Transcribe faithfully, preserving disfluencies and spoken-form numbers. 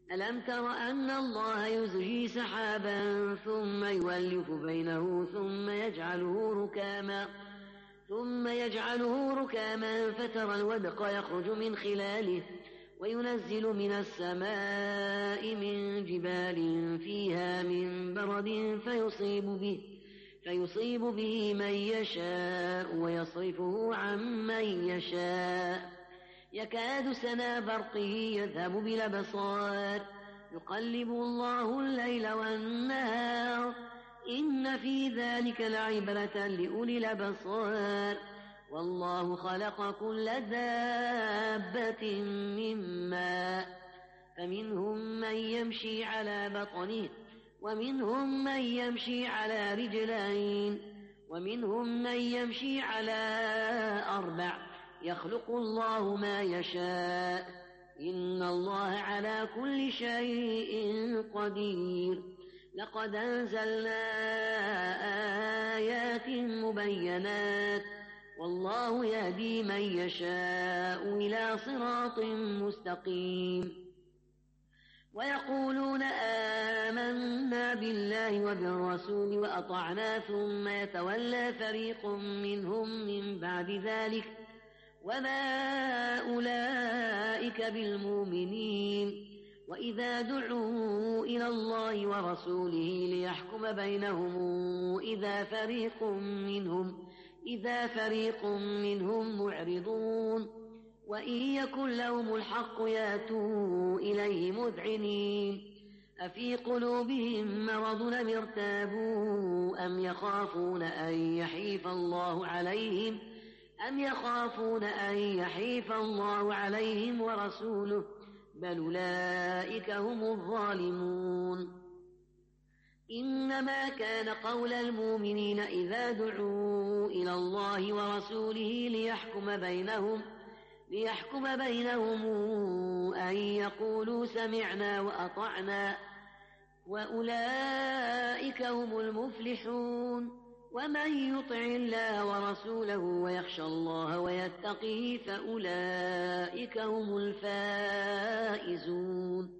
ألم تر أن الله يزجي سحابا ثم يولف بينه ثم يجعله ركاما ثم يجعله ركاما فترى الودق يخرج من خلاله وينزل من السماء من جبال فيها من برد فيصيب به فيصيب به من يشاء ويصرفه عن من يشاء يكاد سنا برقه يذهب بالأبصار يقلب الله الليل والنهار إن في ذلك لعبرة لأولي الأبصار والله خلق كل دابة من ماء فمنهم من يمشي على بطنه ومنهم من يمشي على رجلين ومنهم من يمشي على أربع يخلق الله ما يشاء إن الله على كل شيء قدير لقد أنزلنا آيات مبينات والله يهدي من يشاء إلى صراط مستقيم ويقولون آمنا بالله وبالرسول وأطعنا ثم يتولى فريق منهم من بعد ذلك وما أولئك بالمؤمنين وإذا دعوا إلى الله ورسوله ليحكم بينهم إذا فريق منهم إذا فريق منهم معرضون وإن يكن لهم الحق ياتوا إليه مذعنين أفي قلوبهم مرض أم ارتابوا أم يخافون أن يحيف الله عليهم أم يخافون أن يحيف الله عليهم ورسوله بل أولئك هم الظالمون إنما كان قول المؤمنين إذا دعوا إلى الله ورسوله ليحكم بينهم ليحكم بينهم أن يقولوا سمعنا وأطعنا وأولئك هم المفلحون ومن يطع الله ورسوله ويخشى الله ويتقيه فأولئك هم الفائزون